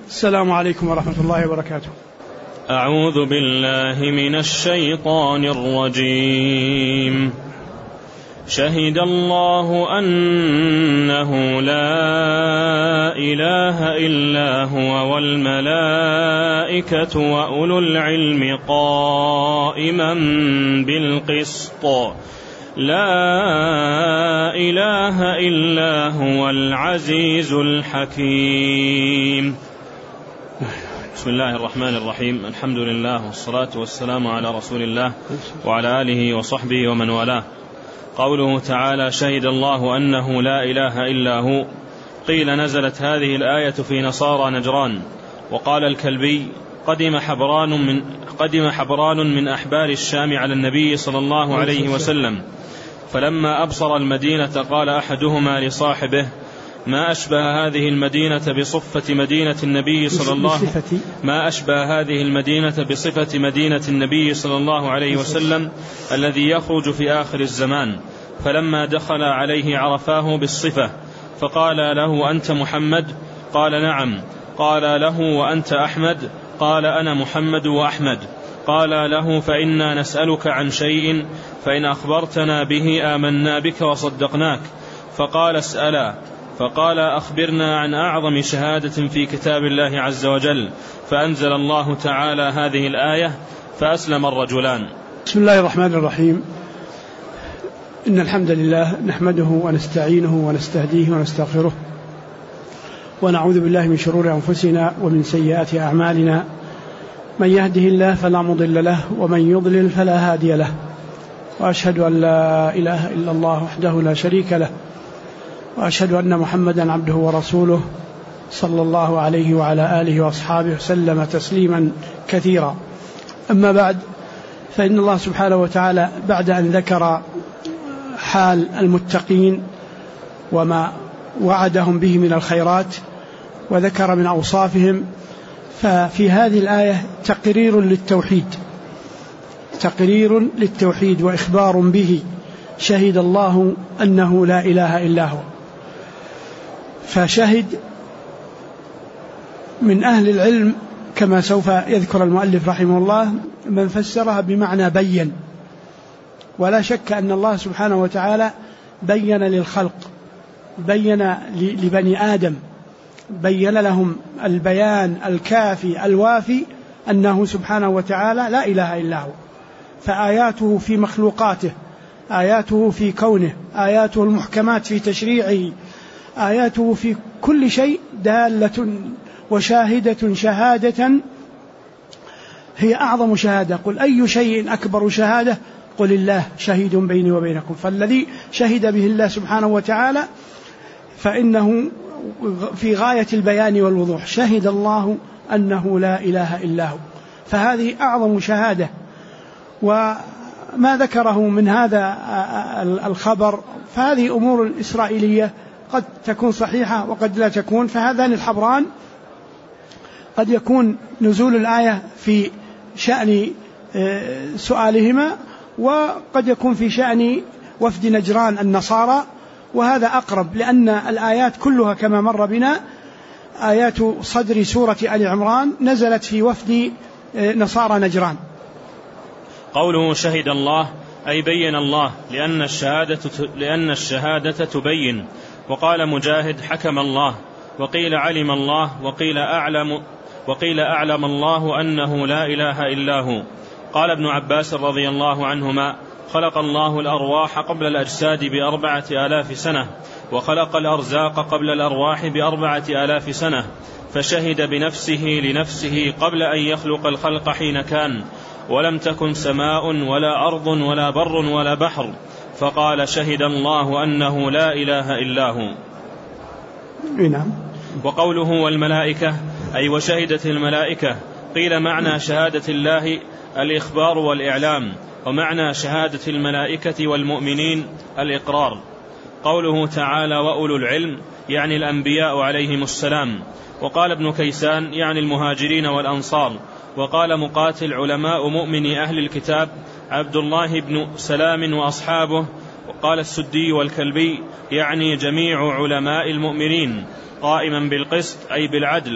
السلام عليكم ورحمة الله وبركاته. أعوذ بالله من الشيطان الرجيم. شهد الله أنه لا إله إلا هو والملائكة وأولو العلم قائما بالقسط لا إله إلا هو العزيز الحكيم. بسم الله الرحمن الرحيم. الحمد لله والصلاة والسلام على رسول الله وعلى آله وصحبه ومن والاه. قوله تعالى شهد الله أنه لا إله إلا هو، قيل نزلت هذه الآية في نصارى نجران. وقال الكلبي قدم حبران من أحبار الشام على النبي صلى الله عليه وسلم، فلما أبصر المدينة قال أحدهما لصاحبه ما أشبه هذه المدينة بصفة مدينة النبي صلى الله عليه وسلم الذي يخرج في آخر الزمان. فلما دخل عليه عرفاه بالصفة، فقال له أنت محمد؟ قال نعم. قال له وأنت أحمد؟ قال أنا محمد وأحمد. قال له فإنا نسألك عن شيء فإن أخبرتنا به آمنا بك وصدقناك. فقال اسألا. فقال أخبرنا عن أعظم شهادة في كتاب الله عز وجل، فأنزل الله تعالى هذه الآية فأسلم الرجلان. بسم الله الرحمن الرحيم. إن الحمد لله نحمده ونستعينه ونستهديه ونستغفره، ونعوذ بالله من شرور أنفسنا ومن سيئات أعمالنا، من يهده الله فلا مضل له ومن يضلل فلا هادي له، وأشهد أن لا إله إلا الله وحده لا شريك له، وأشهد أن محمدا عبده ورسوله صلى الله عليه وعلى آله وأصحابه وسلم تسليما كثيرا. أما بعد، فإن الله سبحانه وتعالى بعد أن ذكر حال المتقين وما وعدهم به من الخيرات وذكر من أوصافهم، ففي هذه الآية تقرير للتوحيد وإخبار به. شهد الله أنه لا إله إلا هو. فشهد من أهل العلم كما سوف يذكر المؤلف رحمه الله من فسرها بمعنى بين، ولا شك أن الله سبحانه وتعالى بين للخلق، بين لبني آدم، بين لهم البيان الكافي الوافي أنه سبحانه وتعالى لا إله إلا هو. فآياته في مخلوقاته، آياته في كونه، آياته المحكمات في تشريعه، آياته في كل شيء دالة وشاهدة شهادة هي أعظم شهادة. قل أي شيء أكبر شهادة؟ قل الله شهيد بيني وبينكم. فالذي شهد به الله سبحانه وتعالى فإنه في غاية البيان والوضوح. شهد الله أنه لا إله إلا هو، فهذه أعظم شهادة. وما ذكره من هذا الخبر فهذه أمور إسرائيلية قد تكون صحيحة وقد لا تكون. فهذان الحبران قد يكون نزول الآية في شأن سؤالهما، وقد يكون في شأن وفد نجران النصارى، وهذا أقرب، لأن الآيات كلها كما مر بنا آيات صدر سورة آل عمران نزلت في وفد نصارى نجران. قوله شهد الله أي بين الله، لأن الشهادة تبين. وقال مجاهد حكم الله، وقيل علم الله، وقيل أعلم الله أنه لا إله إلا هو. قال ابن عباس رضي الله عنهما خلق الله الأرواح قبل الأجساد ب4,000 سنة، وخلق الأرزاق قبل الأرواح ب4,000 سنة، فشهد بنفسه لنفسه قبل أن يخلق الخلق حين كان، ولم تكن سماء ولا أرض ولا بر ولا بحر، فقال شهد الله أنه لا إله إلا هو. وقوله والملائكة أي وشهدت الملائكة، قيل معنى شهادة الله الإخبار والإعلام، ومعنى شهادة الملائكة والمؤمنين الإقرار. قوله تعالى وأولو العلم يعني الأنبياء عليهم السلام. وقال ابن كيسان يعني المهاجرين والأنصار. وقال مقاتل علماء مؤمن أهل الكتاب عبد الله بن سلام وأصحابه. وقال السدي والكلبي يعني جميع علماء المؤمنين. قائما بالقسط أي بالعدل.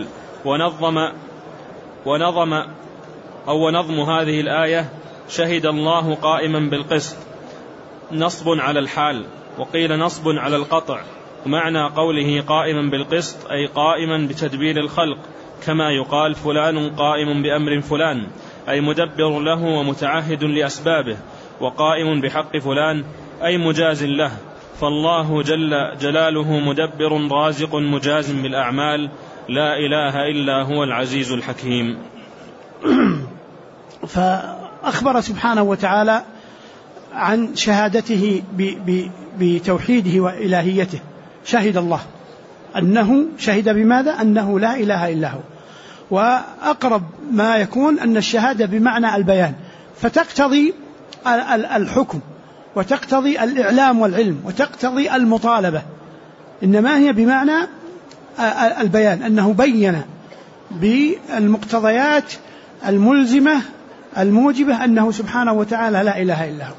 ونظم هذه الآية شهد الله قائما بالقسط نصب على الحال، وقيل نصب على القطع. ومعنى قوله قائما بالقسط أي قائما بتدبير الخلق، كما يقال فلان قائم بأمر فلان أي مدبر له ومتعهد لأسبابه، وقائم بحق فلان أي مجاز له. فالله جل جلاله مدبر رازق مجاز بالأعمال، لا إله إلا هو العزيز الحكيم. فأخبر سبحانه وتعالى عن شهادته بتوحيده وإلهيته. شهد الله أنه شهد بماذا؟ أنه لا إله إلا هو. وأقرب ما يكون أن الشهادة بمعنى البيان، فتقتضي الحكم وتقتضي الإعلام والعلم وتقتضي المطالبة، إنما هي بمعنى البيان، أنه بين بالمقتضيات الملزمة الموجبة أنه سبحانه وتعالى لا إله إلا هو.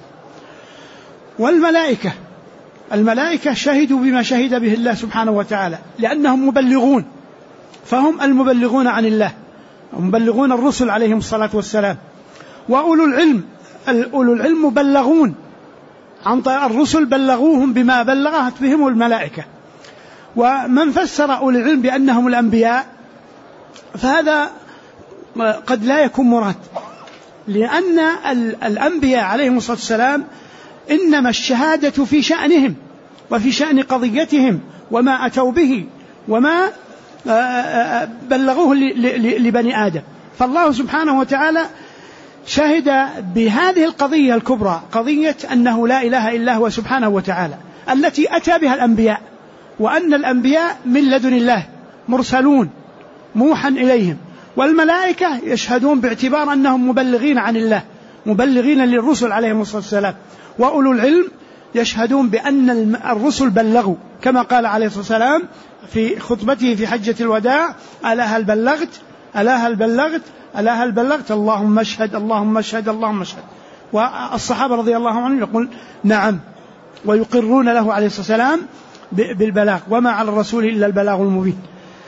والملائكة شهدوا بما شهد به الله سبحانه وتعالى، لأنهم مبلغون، فهم المبلغون عن الله، مبلغون الرسل عليهم الصلاة والسلام. وأولو العلم مبلغون عن الرسل، بلغوهم بما بلغت بهم الملائكة. ومن فسر أولي العلم بأنهم الأنبياء فهذا قد لا يكون مراد، لأن الأنبياء عليهم الصلاة والسلام إنما الشهادة في شأنهم وفي شأن قضيتهم وما أتوا به وما بلغوه لبني آدم. فالله سبحانه وتعالى شهد بهذه القضية الكبرى، قضية أنه لا إله إلا هو سبحانه وتعالى، التي أتى بها الأنبياء، وأن الأنبياء من لدن الله مرسلون موحى إليهم. والملائكة يشهدون باعتبار أنهم مبلغين عن الله، مبلغين للرسل عليهم الصلاة والسلام. وأولو العلم يشهدون بأن الرسل بلغوا، كما قال عليه الصلاة والسلام في خطبته في حجة الوداع: ألا هل بلغت؟ ألا هل بلغت؟ ألا هل بلغت؟ اللهم اشهد اللهم اشهد اللهم اشهد. والصحابة رضي الله عنهم يقول نعم، ويقرون له عليه الصلاة والسلام بالبلاغ، وما على الرسول إلا البلاغ المبين.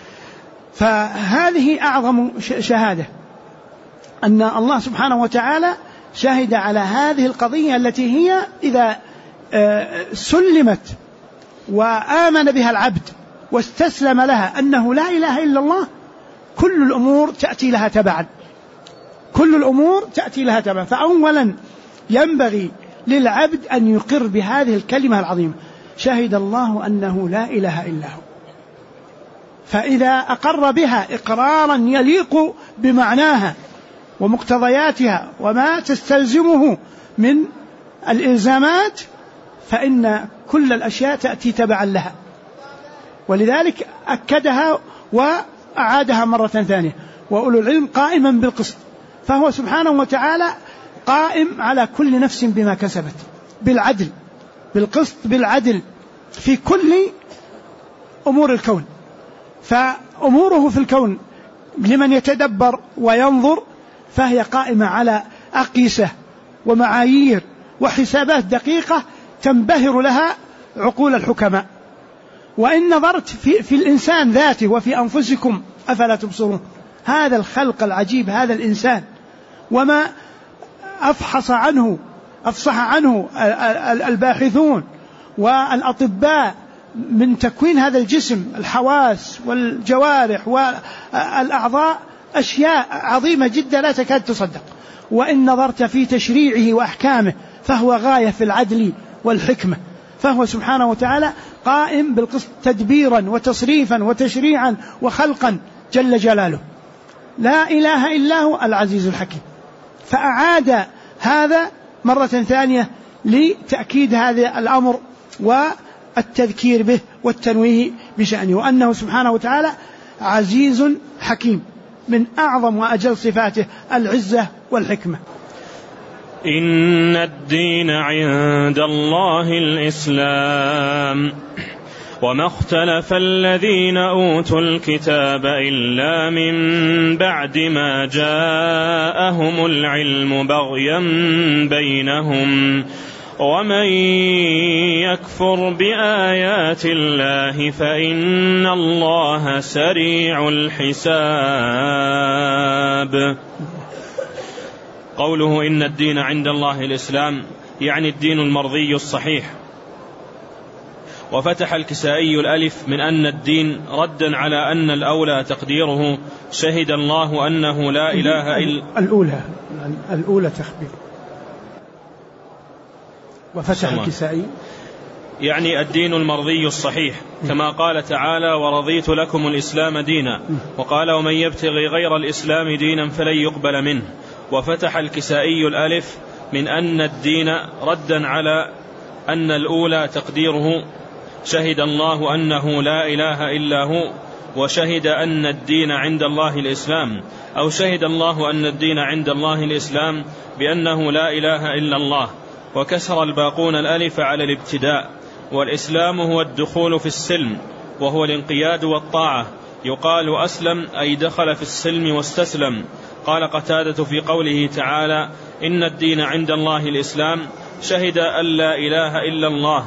فهذه أعظم شهادة، أن الله سبحانه وتعالى شهد على هذه القضية التي هي إذا سلمت وآمن بها العبد واستسلم لها أنه لا إله إلا الله، كل الأمور تأتي لها تبعا، كل الأمور تأتي لها تبعا. فأولا ينبغي للعبد أن يقر بهذه الكلمة العظيمة: شهد الله أنه لا إله إلا هو. فإذا أقر بها إقرارا يليق بمعناها ومقتضياتها وما تستلزمه من الإلزامات، فإن كل الأشياء تأتي تبعا لها. ولذلك أكدها وأعادها مرة ثانية: وأولو العلم قائما بالقسط. فهو سبحانه وتعالى قائم على كل نفس بما كسبت بالعدل، بالقسط، بالعدل في كل أمور الكون. فأموره في الكون لمن يتدبر وينظر فهي قائمة على أقيسة ومعايير وحسابات دقيقة تنبهر لها عقول الحكماء. وإن نظرت في الإنسان ذاته وفي أنفسكم أفلا تبصرون. هذا الخلق العجيب، هذا الإنسان، وما أفصح عنه الباحثون والأطباء من تكوين هذا الجسم، الحواس والجوارح والأعضاء، أشياء عظيمة جدا لا تكاد تصدق. وإن نظرت في تشريعه وأحكامه فهو غاية في العدل والحكمة. فهو سبحانه وتعالى قائم بالقسط تدبيرا وتصريفا وتشريعا وخلقا جل جلاله. لا إله إلا هو العزيز الحكيم. فأعاد هذا مرة ثانية لتأكيد هذا الأمر والتذكير به والتنويه بشأنه، وأنه سبحانه وتعالى عزيز حكيم، من أعظم وأجل صفاته العزة والحكمة. إن الدين عند الله الإسلام وما اختلف الذين أوتوا الكتاب إلا من بعد ما جاءهم العلم بغيا بينهم ومن يكفر بآيات الله فإن الله سريع الحساب. قوله إن الدين عند الله الإسلام يعني الدين المرضي الصحيح. وفتح الكسائي الألف من أن الدين ردا على أن الأولى تقديره شهد الله أنه لا إله إلا الأولى تخبير. وفتح الكسائي يعني الدين المرضي الصحيح كما قال تعالى ورضيت لكم الإسلام دينا، وقال ومن يبتغي غير الإسلام دينا فلن يقبل منه. وفتح الكسائي الألف من أن الدين ردا على أن الأولى تقديره شهد الله أنه لا إله إلا هو، وشهد أن الدين عند الله الإسلام، أو شهد الله أن الدين عند الله الإسلام بأنه لا إله إلا الله. وكسر الباقون الألف على الابتداء. والإسلام هو الدخول في السلم، وهو الانقياد والطاعة. يقال أسلم أي دخل في السلم واستسلم. قال قتادة في قوله تعالى إن الدين عند الله الإسلام شهد أن لا إله إلا الله.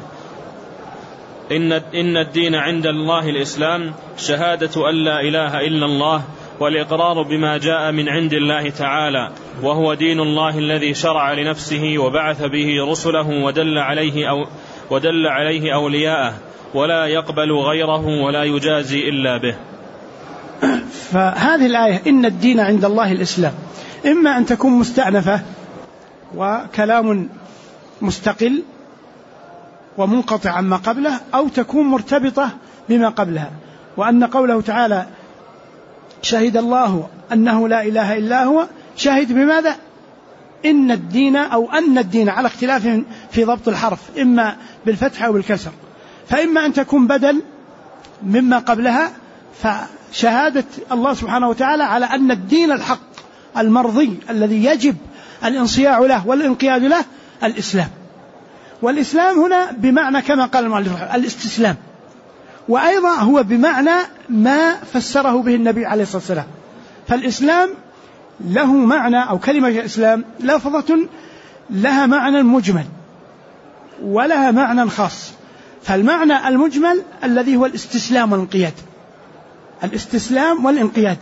إن الدين عند الله الإسلام شهادة أن لا إله إلا الله، والإقرار بما جاء من عند الله تعالى، وهو دين الله الذي شرع لنفسه وبعث به رسله ودل عليه أولياءه، ولا يقبل غيره ولا يجازي إلا به. فهذه الآية إن الدين عند الله الإسلام إما أن تكون مستأنفة وكلام مستقل ومنقطع عما قبله، أو تكون مرتبطة بما قبلها. وأن قوله تعالى شهد الله أنه لا إله إلا هو، شهد بماذا؟ إن الدين أو أن الدين، على اختلاف في ضبط الحرف، إما بالفتح أو بالكسر. فإما أن تكون بدل مما قبلها، فشهادة الله سبحانه وتعالى على أن الدين الحق المرضي الذي يجب الانصياع له والانقياد له الإسلام. والإسلام هنا بمعنى كما قال المؤلف الاستسلام، وأيضا هو بمعنى ما فسره به النبي عليه الصلاة والسلام. فالإسلام له معنى، أو كلمة الإسلام لفظة لها معنى مجمل ولها معنى خاص. فالمعنى المجمل الذي هو الاستسلام والانقياد، الاستسلام والانقياد،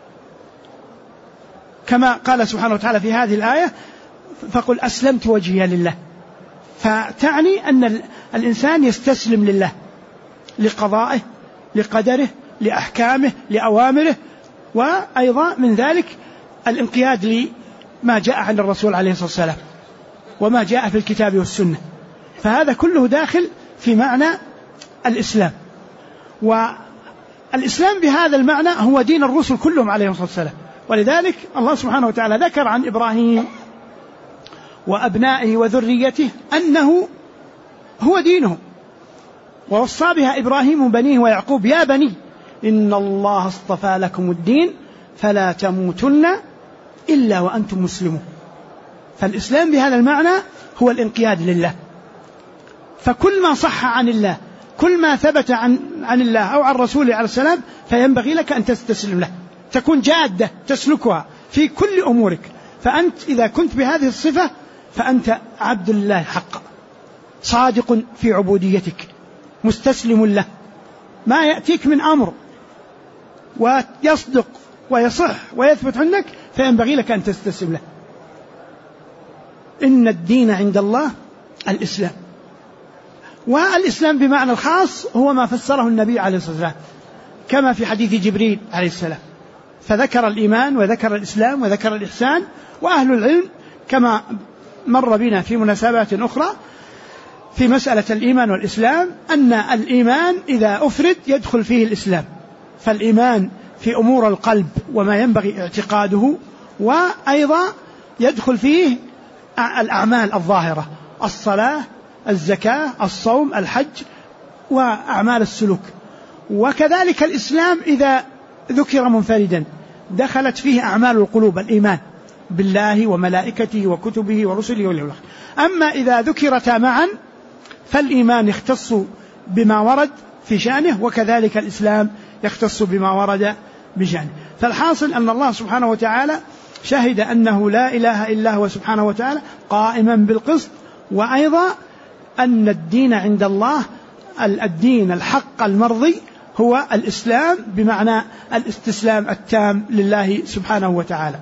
كما قال سبحانه وتعالى في هذه الآية فقل أسلمت وجهي لله. فتعني أن الإنسان يستسلم لله، لقضائه، لقدره، لأحكامه، لأوامره، وأيضا من ذلك الانقياد لما جاء عن الرسول عليه الصلاة والسلام وما جاء في الكتاب والسنة. فهذا كله داخل في معنى الإسلام. والإسلام بهذا المعنى هو دين الرسل كلهم عليهم الصلاة والسلام. ولذلك الله سبحانه وتعالى ذكر عن إبراهيم وأبنائه وذريته أنه هو دينهم، ووصى بها إبراهيم بنيه ويعقوب يا بني إن الله اصطفى لكم الدين فلا تموتن إلا وأنتم مسلمون. فالإسلام بهذا المعنى هو الانقياد لله. فكل ما صح عن الله، كل ما ثبت عن الله أو عن رسوله عليه السلام، فينبغي لك أن تستسلم له، تكون جادة تسلكها في كل أمورك. فأنت إذا كنت بهذه الصفة فأنت عبد الله حقا، صادق في عبوديتك، مستسلم له. ما يأتيك من أمر ويصدق ويصح ويثبت عندك فينبغي لك أن تستسلم له. إن الدين عند الله الإسلام. والإسلام بمعنى الخاص هو ما فسره النبي عليه الصلاة والسلام كما في حديث جبريل عليه السلام، فذكر الإيمان وذكر الإسلام وذكر الإحسان. وأهل العلم كما مر بنا في مناسبات أخرى في مسألة الإيمان والإسلام أن الإيمان إذا أفرد يدخل فيه الإسلام. فالإيمان في أمور القلب وما ينبغي اعتقاده، وأيضا يدخل فيه الأعمال الظاهرة، الصلاة، الزكاة، الصوم، الحج، وأعمال السلوك. وكذلك الإسلام إذا ذكر منفردا دخلت فيه أعمال القلوب، الإيمان بالله وملائكته وكتبه ورسله واليوم الآخر. أما إذا ذكرتا معا فالإيمان يختص بما ورد في شأنه، وكذلك الإسلام يختص بما ورد بشأنه. فالحاصل أن الله سبحانه وتعالى شهد أنه لا إله إلا هو سبحانه وتعالى قائما بالقسط وأيضا أن الدين عند الله الدين الحق المرضي هو الإسلام، بمعنى الاستسلام التام لله سبحانه وتعالى.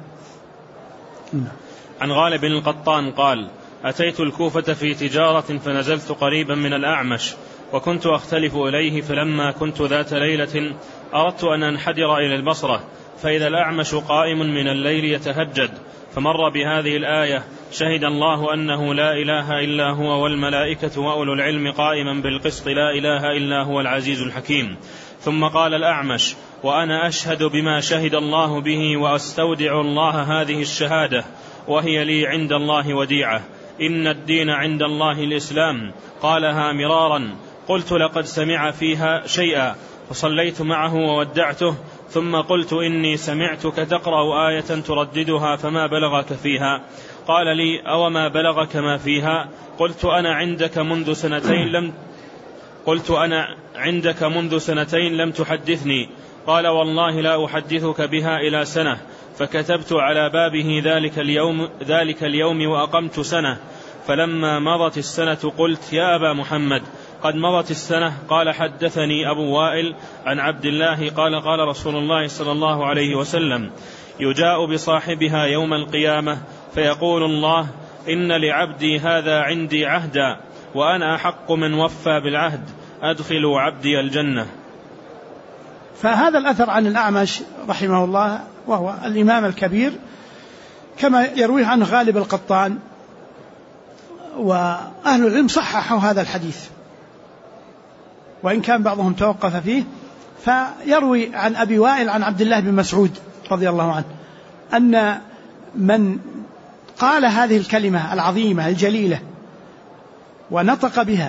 عن غالب بن القطان قال: أتيت الكوفة في تجارة فنزلت قريبا من الأعمش وكنت أختلف إليه، فلما كنت ذات ليلة أردت أن أنحدر إلى البصرة، فإذا الأعمش قائم من الليل يتهجد، فمر بهذه الآية: شهد الله أنه لا إله إلا هو والملائكة وأولو العلم قائما بالقسط لا إله إلا هو العزيز الحكيم. ثم قال الأعمش: وأنا أشهد بما شهد الله به وأستودع الله هذه الشهادة وهي لي عند الله وديعة، إن الدين عند الله الإسلام. قالها مرارا، قلت لقد سمع فيها شيئا، فصليت معه وودعته، ثم قلت إني سمعتك تقرأ آية ترددها فما بلغك فيها؟ قال لي: أو ما بلغك ما فيها؟ قلت أنا عندك منذ سنتين لم تحدثني. قال: والله لا أحدثك بها إلى سنة. فكتبت على بابه ذلك اليوم وأقمت سنة. فلما مضت السنة قلت: يا أبا محمد، قد مضت السنة. قال: حدثني أبو وائل عن عبد الله قال: قال رسول الله صلى الله عليه وسلم: يجاء بصاحبها يوم القيامة فيقول الله: إن لعبدي هذا عندي عهدا وأنا أحق من وفى بالعهد، أدخلوا عبدي الجنة. فهذا الأثر عن الأعمش رحمه الله، وهو الإمام الكبير كما يرويه عنه غالب القطان، وأهل العلم صححوا هذا الحديث وإن كان بعضهم توقف فيه. فيروي عن أبي وائل عن عبد الله بن مسعود رضي الله عنه أن من قال هذه الكلمة العظيمة الجليلة ونطق بها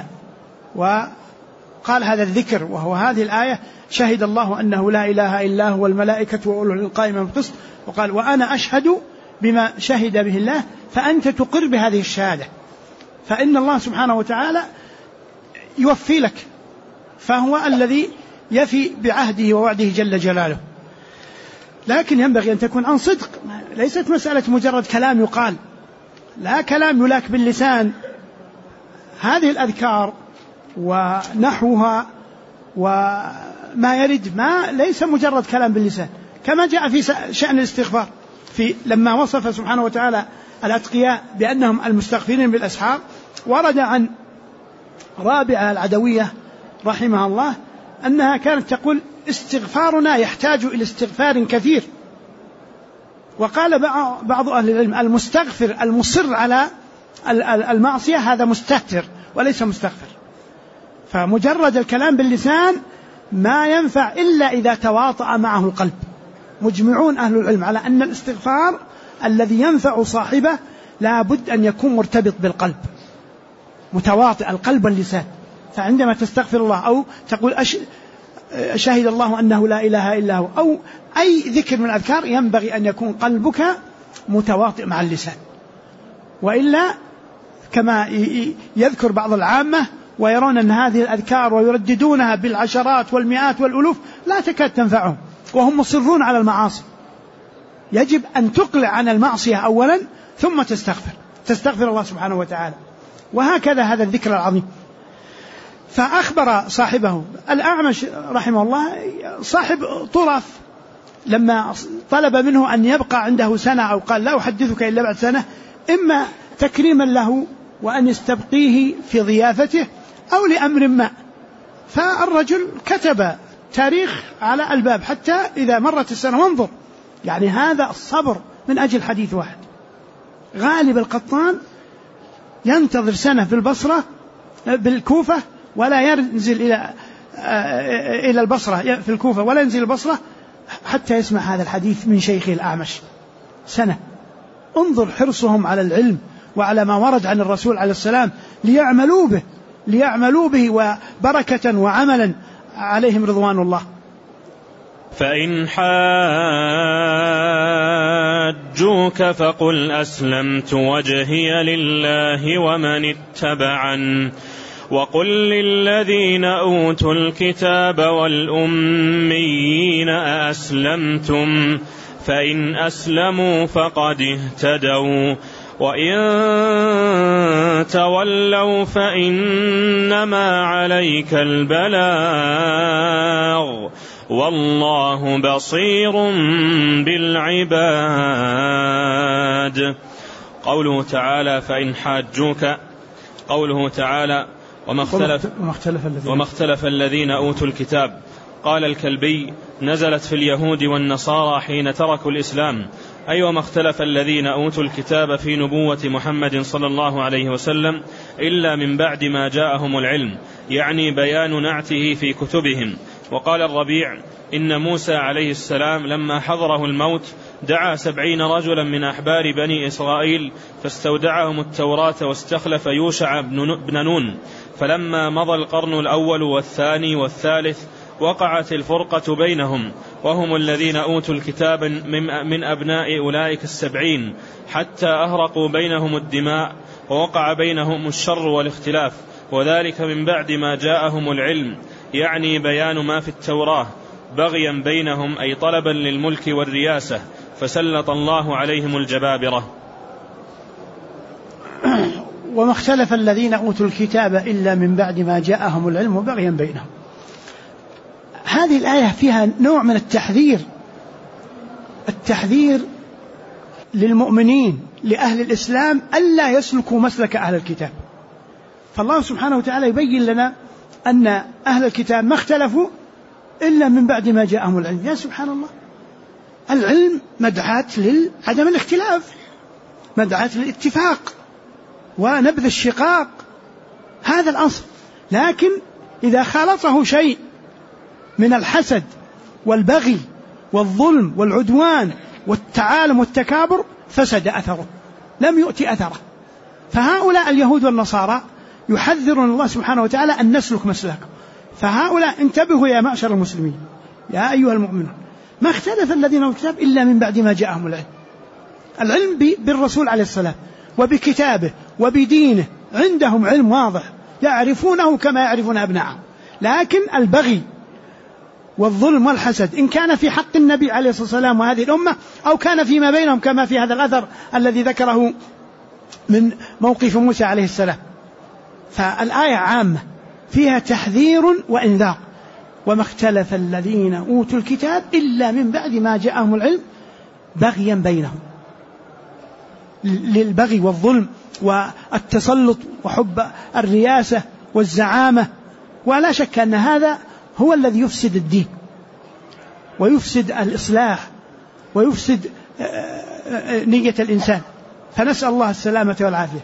وقال هذا الذكر وهو هذه الآية: شهد الله أنه لا إله إلا هو والملائكة وأولو العلم قائما بالقسط، وقال: وأنا أشهد بما شهد به الله، فأنت تقر بهذه الشهادة، فإن الله سبحانه وتعالى يوفي لك، فهو الذي يفي بعهده ووعده جل جلاله. لكن ينبغي أن تكون عن صدق، ليست مسألة مجرد كلام يقال، لا كلام يلاك باللسان. هذه الأذكار ونحوها وما يرد ما ليس مجرد كلام باللسان، كما جاء في شأن الاستغفار لما وصف سبحانه وتعالى الأتقياء بأنهم المستغفرين بالأسحار. ورد عن رابعة العدوية رحمها الله أنها كانت تقول: استغفارنا يحتاج إلى استغفار كثير. وقال بعض أهل العلم: المستغفر المصر على المعصية هذا مستهتر وليس مستغفر. فمجرد الكلام باللسان ما ينفع إلا إذا تواطأ معه القلب. مجمعون أهل العلم على أن الاستغفار الذي ينفع صاحبه لا بد أن يكون مرتبط بالقلب، متواطئ القلب واللسان. فعندما تستغفر الله أو تقول شهد الله أنه لا إله إلا هو أو أي ذكر من الأذكار، ينبغي أن يكون قلبك متواطئ مع اللسان، وإلا كما يذكر بعض العامة ويرون أن هذه الأذكار ويرددونها بالعشرات والمئات والألوف لا تكاد تنفعهم وهم مصرون على المعاصي. يجب أن تقلع عن المعصية أولا ثم تستغفر الله سبحانه وتعالى. وهكذا هذا الذكر العظيم. فأخبر صاحبه الأعمش رحمه الله صاحب طرف لما طلب منه أن يبقى عنده سنة أو قال: لا أحدثك إلا بعد سنة، إما تكريما له وأن يستبقيه في ضيافته أو لأمر ما. فالرجل كتب تاريخ على الباب حتى إذا مرت السنة، وانظر يعني هذا الصبر من أجل حديث واحد. غالب القطان ينتظر سنة في البصرة بالكوفة ولا ينزل إلى البصرة في الكوفة ولا ينزل البصرة حتى يسمع هذا الحديث من شيخه الأعمش. سنة. انظر حرصهم على العلم وعلى ما ورد عن الرسول عليه السلام ليعملوا به وبركة وعملا عليهم رضوان الله. فإن حاجوك فقل أسلمت وجهي لله ومن اتبعن، وقل للذين أوتوا الكتاب والأميين أأسلمتم، فإن أسلموا فقد اهتدوا، وإن تولوا فإنما عليك البلاغ والله بصير بالعباد. قوله تعالى فإن حاجوك، قوله تعالى وما اختلف الذين أوتوا الكتاب. قال الكلبي نزلت في اليهود والنصارى حين تركوا الإسلام، أي وما اختلف الذين أوتوا الكتاب في نبوة محمد صلى الله عليه وسلم إلا من بعد ما جاءهم العلم، يعني بيان نعته في كتبهم. وقال الربيع إن موسى عليه السلام لما حضره الموت دعا 70 رجلا من أحبار بني إسرائيل فاستودعهم التوراة واستخلف يوشع بن نون، فلما مضى القرن الأول والثاني والثالث وقعت الفرقة بينهم، وهم الذين أوتوا الكتاب من أبناء أولئك 70 حتى أهرقوا بينهم الدماء ووقع بينهم الشر والاختلاف، وذلك من بعد ما جاءهم العلم، يعني بيان ما في التوراة بغيا بينهم، أي طلبا للملك والرياسة، فسلط الله عليهم الجبابرة. وما اختلف الذين أوتوا الكتاب إلا من بعد ما جاءهم العلم بغيا بينهم. هذه الآية فيها نوع من التحذير للمؤمنين لأهل الإسلام ألا يسلكوا مسلك أهل الكتاب. فالله سبحانه وتعالى يبين لنا أن أهل الكتاب ما اختلفوا إلا من بعد ما جاءهم العلم. يا سبحان الله، العلم مدعاة لعدم الاختلاف، مدعاة للاتفاق ونبذ الشقاق، هذا الأصل. لكن إذا خالطه شيء من الحسد والبغي والظلم والعدوان والتعالم والتكابر فسد أثره، لم يؤتي أثره. فهؤلاء اليهود والنصارى يحذرون الله سبحانه وتعالى أن نسلك مسلكه. فهؤلاء انتبهوا يا معشر المسلمين، يا أيها المؤمنون، ما اختلف الذين أوتوا الكتاب إلا من بعد ما جاءهم العلم بالرسول عليه السلام وبكتابه وبدينه، عندهم علم واضح يعرفونه كما يعرفون أبنائهم. لكن البغي والظلم والحسد إن كان في حق النبي عليه الصلاة والسلام وهذه الأمة أو كان فيما بينهم كما في هذا الأثر الذي ذكره من موقف موسى عليه السلام. فالآية عامة فيها تحذير وإنذار. وما اختلف الذين أوتوا الكتاب إلا من بعد ما جاءهم العلم بغيا بينهم، للبغي والظلم والتسلط وحب الرياسة والزعامة. ولا شك أن هذا هو الذي يفسد الدين ويفسد الإصلاح ويفسد نية الإنسان، فنسأل الله السلامة والعافية.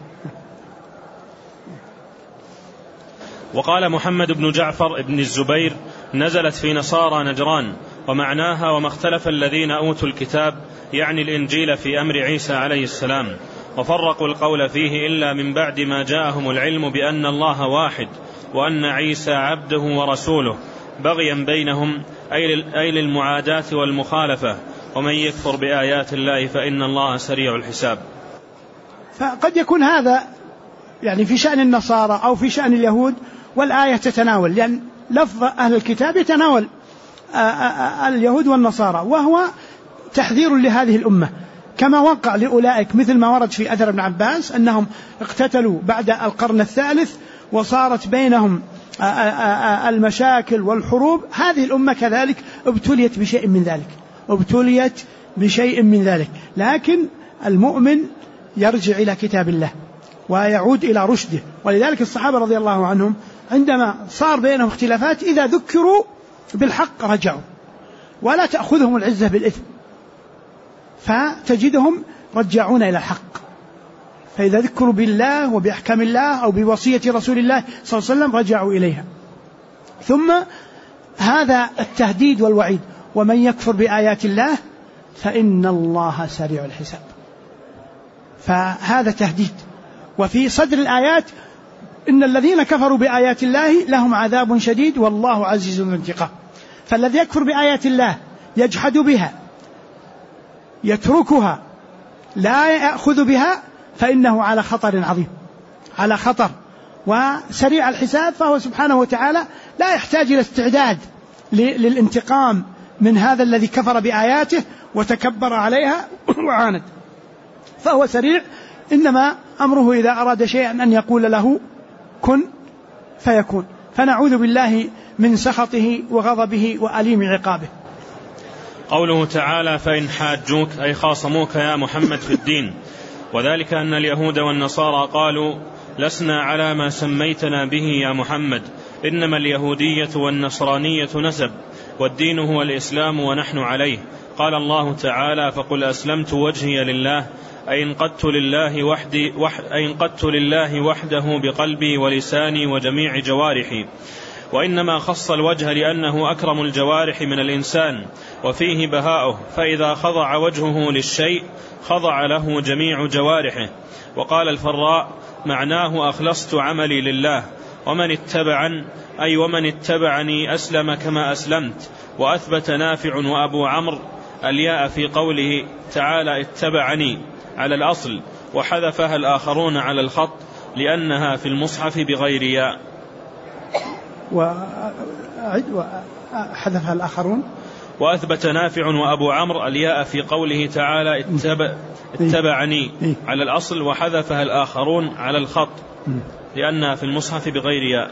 وقال محمد بن جعفر بن الزبير نزلت في نصارى نجران، ومعناها وما اختلف الذين أوتوا الكتاب يعني الإنجيل في أمر عيسى عليه السلام، وفرقوا القول فيه إلا من بعد ما جاءهم العلم بأن الله واحد وأن عيسى عبده ورسوله، بغيا بينهم أي للمعاداة والمخالفة، ومن يكفر بآيات الله فإن الله سريع الحساب. فقد يكون هذا يعني في شأن النصارى أو في شأن اليهود، والآية تتناول، لأن لفظ أهل الكتاب يتناول اليهود والنصارى، وهو تحذير لهذه الأمة كما وقع لأولئك، مثل ما ورد في أثر ابن عباس أنهم اقتتلوا بعد القرن الثالث وصارت بينهم المشاكل والحروب. هذه الأمة كذلك ابتليت بشيء من ذلك، لكن المؤمن يرجع إلى كتاب الله ويعود إلى رشده. ولذلك الصحابة رضي الله عنهم عندما صار بينهم اختلافات إذا ذكروا بالحق رجعوا، ولا تأخذهم العزة بالإثم، فتجدهم رجعون إلى الحق. فإذا ذكروا بالله وبأحكام الله أو بوصية رسول الله صلى الله عليه وسلم رجعوا إليها. ثم هذا التهديد والوعيد: ومن يكفر بآيات الله فإن الله سريع الحساب. فهذا تهديد. وفي صدر الآيات: إن الذين كفروا بآيات الله لهم عذاب شديد والله عزيز ذو انتقام. فالذي يكفر بآيات الله يجحد بها يتركها لا يأخذ بها فإنه على خطر عظيم، على خطر وسريع الحساب. فهو سبحانه وتعالى لا يحتاج إلى استعداد للانتقام من هذا الذي كفر بآياته وتكبر عليها وعاند، فهو سريع إنما أمره إذا أراد شيئا أن يقول له كن فيكون. فنعوذ بالله من سخطه وغضبه وأليم عقابه. قوله تعالى فإن حاجوك أي خاصموك يا محمد في الدين، وذلك أن اليهود والنصارى قالوا لسنا على ما سميتنا به يا محمد، إنما اليهودية والنصرانية نسب، والدين هو الإسلام ونحن عليه. قال الله تعالى فقل أسلمت وجهي لله، أي انقدت لله وحده بقلبي ولساني وجميع جوارحي. وإنما خص الوجه لأنه أكرم الجوارح من الإنسان وفيه بهاؤه، فإذا خضع وجهه للشيء خضع له جميع جوارحه. وقال الفراء معناه أخلصت عملي لله، ومن اتبعني أسلم كما أسلمت. وأثبت نافع وأبو عمرو الياء في قوله تعالى اتبعني على الأصل، وحذفها الآخرون على الخط لأنها في المصحف بغير ياء. وحذفها الآخرون. وأثبت نافع وأبو عمرو الياء في قوله تعالى اتبعني على الأصل، وحذفها الآخرون على الخط لأنها في المصحف بغير ياء.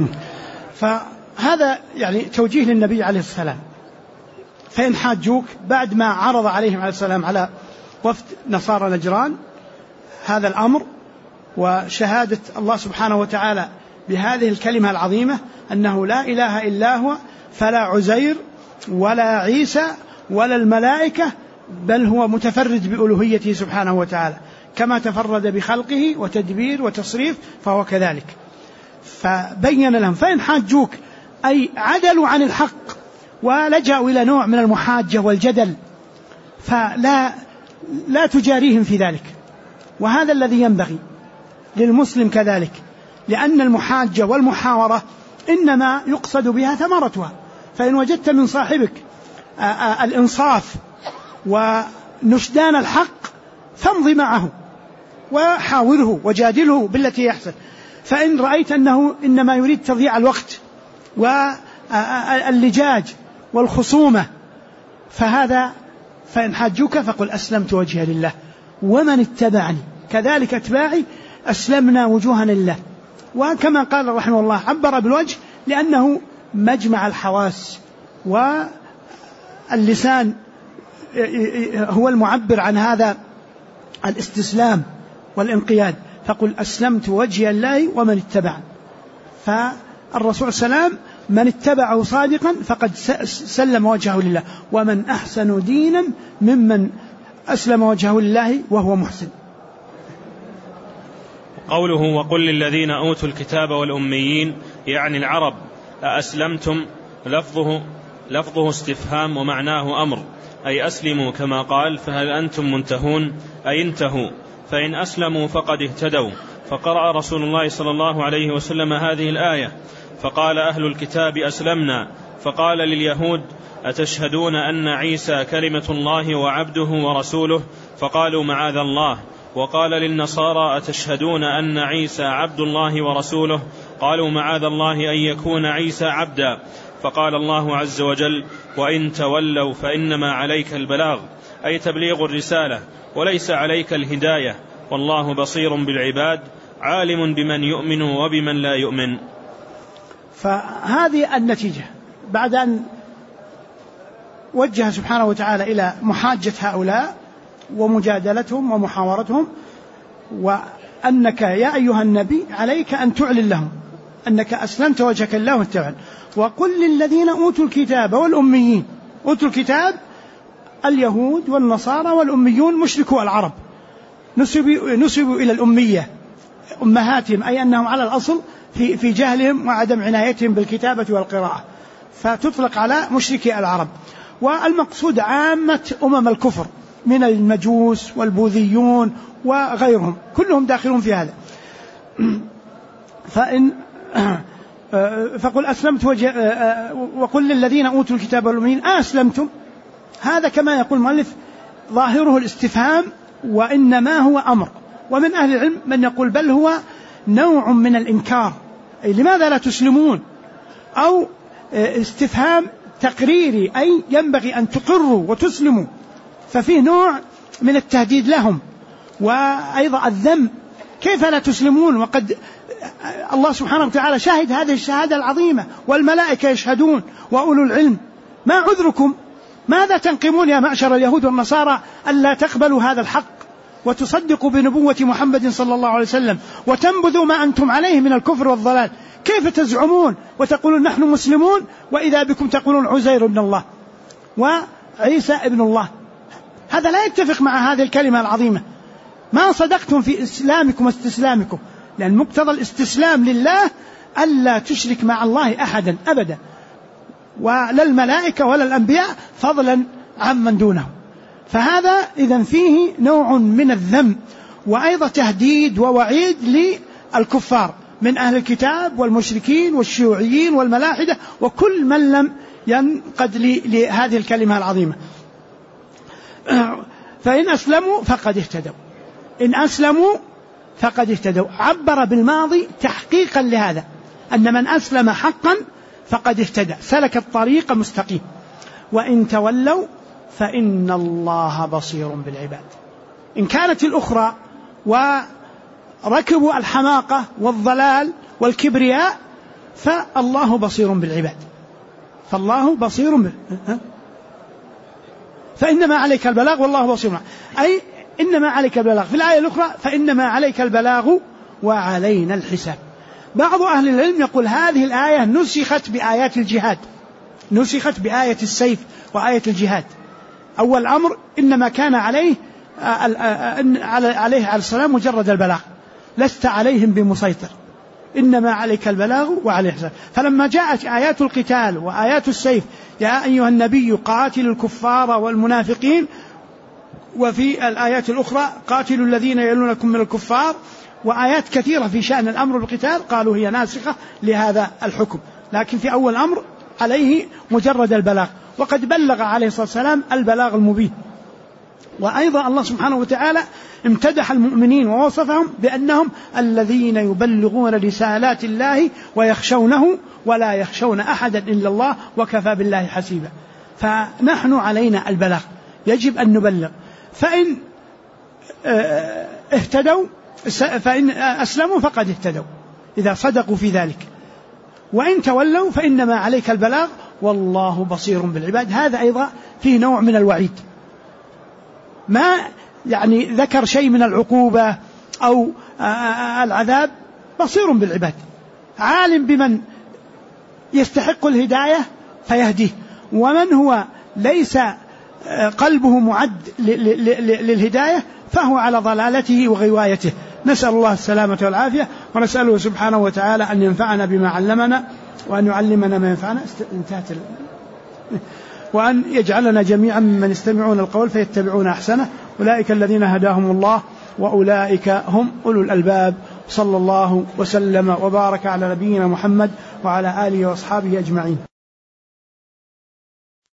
فهذا يعني توجيه للنبي عليه السلام. فإن حاجوك بعد ما عرض عليهم عليه السلام على وفد نصارى نجران هذا الأمر، وشهادة الله سبحانه وتعالى بهذه الكلمة العظيمة أنه لا إله إلا هو، فلا عزير ولا عيسى ولا الملائكة، بل هو متفرد بألوهيته سبحانه وتعالى، كما تفرد بخلقه وتدبير وتصريف فهو كذلك. فبين لهم فإن حاجوك أي عدلوا عن الحق ولجأوا إلى نوع من المحاجة والجدل، فلا تجاريهم في ذلك. وهذا الذي ينبغي للمسلم كذلك، لأن المحاجة والمحاورة إنما يقصد بها ثمرتها. فإن وجدت من صاحبك الإنصاف ونشدان الحق فامضي معه وحاوره وجادله بالتي يحسن. فإن رأيت أنه إنما يريد تضييع الوقت واللجاج والخصومة فإن حاجوك فقل أسلمت وجهي لله ومن اتبعني، كذلك اتباعي أسلمنا وجوهنا لله. وكما قال رحمه الله عبر بالوجه لأنه مجمع الحواس، واللسان هو المعبر عن هذا الاستسلام والانقياد. فقل أسلمت وجهي لله ومن اتبعني. فالرسول صلى الله عليه وسلم من اتبعه صادقا فقد سلم وجهه لله، ومن أحسن دينا ممن أسلم وجهه لله وهو محسن. قوله وقل للذين أوتوا الكتاب والأميين يعني العرب أأسلمتم، لفظه استفهام ومعناه أمر، أي أسلموا كما قال فهل أنتم منتهون، أي انتهوا، فإن أسلموا فقد اهتدوا. فقرأ رسول الله صلى الله عليه وسلم هذه الآية فقال أهل الكتاب أسلمنا، فقال لليهود أتشهدون أن عيسى كلمة الله وعبده ورسوله، فقالوا معاذ الله. وقال للنصارى أتشهدون أن عيسى عبد الله ورسوله، قالوا معاذ الله أن يكون عيسى عبدا. فقال الله عز وجل وإن تولوا فإنما عليك البلاغ، أي تبليغ الرسالة، وليس عليك الهداية، والله بصير بالعباد عالم بمن يؤمن وبمن لا يؤمن. فهذه النتيجة بعد أن وجه سبحانه وتعالى إلى محاجة هؤلاء ومجادلتهم ومحاورتهم، وأنك يا أيها النبي عليك أن تعلن لهم أنك أسلمت وجهك الله واتبعا. وقل للذين أوتوا الكتاب والأميين، أوتوا الكتاب اليهود والنصارى والأميون مشركوا العرب، نسبوا إلى الأمية أمهاتهم، أي أنهم على الأصل في جهلهم وعدم عنايتهم بالكتابة والقراءة، فتطلق على مشركي العرب. والمقصود عامة الكفر من المجوس والبوذيون وغيرهم كلهم داخلون في هذا. فقل أسلمت وقل للذين أوتوا الكتاب والأميين أسلمتم، هذا كما يقول المؤلف ظاهره الاستفهام وإنما هو أمر. ومن أهل العلم من يقول بل هو نوع من الإنكار، أي لماذا لا تسلمون، أو استفهام تقريري أي ينبغي أن تقروا وتسلموا، ففيه نوع من التهديد لهم وأيضا الذم. كيف لا تسلمون وقد الله سبحانه وتعالى شاهد هذه الشهادة العظيمة والملائكة يشهدون وأولو العلم؟ ما عذركم؟ ماذا تنقمون يا معشر اليهود والنصارى ألا تقبلوا هذا الحق وتصدقوا بنبوة محمد صلى الله عليه وسلم وتنبذوا ما أنتم عليه من الكفر والضلال؟ كيف تزعمون وتقولون نحن مسلمون وإذا بكم تقولون عزير ابن الله وعيسى ابن الله؟ هذا لا يتفق مع هذه الكلمة العظيمة. ما صدقتم في إسلامكم واستسلامكم، لأن مقتضى الاستسلام لله ألا تشرك مع الله أحدا أبدا، ولا الملائكة ولا الأنبياء فضلا عمن دونه. فهذا إذن فيه نوع من الذم، وأيضا تهديد ووعيد للكفار من أهل الكتاب والمشركين والشيوعيين والملاحدة وكل من لم ينقد لهذه الكلمة العظيمة. فإن أسلموا فقد اهتدوا، إن أسلموا فقد اهتدوا. عبر بالماضي تحقيقا لهذا، أن من أسلم حقا فقد اهتدى، سلك الطريق مستقيم. وإن تولوا فإن الله بصير بالعباد. إن كانت الأخرى وركبوا الحماقة والضلال والكبرياء فالله بصير بالعباد، فالله بصير فإنما عليك البلاغ والله بصير، أي إنما عليك البلاغ. في الآية الأخرى فإنما عليك البلاغ وعلينا الحساب. بعض أهل العلم يقول هذه الآية نسخت بآيات الجهاد، نسخت بآية السيف وآية الجهاد. أول أمر إنما كان عليه عليه السلام مجرد البلاغ، لست عليهم بمسيطر، إنما عليك البلاغ وعليه الحساب. فلما جاءت آيات القتال وآيات السيف يا أيها النبي قاتل الكفار والمنافقين، وفي الآيات الأخرى قاتلوا الذين يلونكم من الكفار، وآيات كثيرة في شأن الأمر بالقتال قالوا هي ناسخة لهذا الحكم. لكن في أول أمر عليه مجرد البلاغ، وقد بلغ عليه الصلاة والسلام البلاغ المبين. وأيضا الله سبحانه وتعالى امتدح المؤمنين ووصفهم بأنهم الذين يبلغون رسالات الله ويخشونه ولا يخشون أحدا إلا الله وكفى بالله حسيبا. فنحن علينا البلاغ، يجب أن نبلغ. فإن اهتدوا فإن أسلموا فقد اهتدوا إذا صدقوا في ذلك، وإن تولوا فإنما عليك البلاغ والله بصير بالعباد. هذا أيضا فيه نوع من الوعيد، ما يعني ذكر شيء من العقوبة أو العذاب، بصير بالعباد، عالم بمن يستحق الهداية فيهديه، ومن هو ليس قلبه معد للهداية فهو على ضلالته وغوايته. نسأل الله السلامة والعافية، ونسأله سبحانه وتعالى أن ينفعنا بما علمنا وأن يعلمنا ما ينفعنا. وأن يجعلنا جميعا ممن يستمعون القول فيتبعون أحسنه، أولئك الذين هداهم الله وأولئك هم أولو الألباب. صلى الله وسلم وبارك على نبينا محمد وعلى آله وأصحابه أجمعين.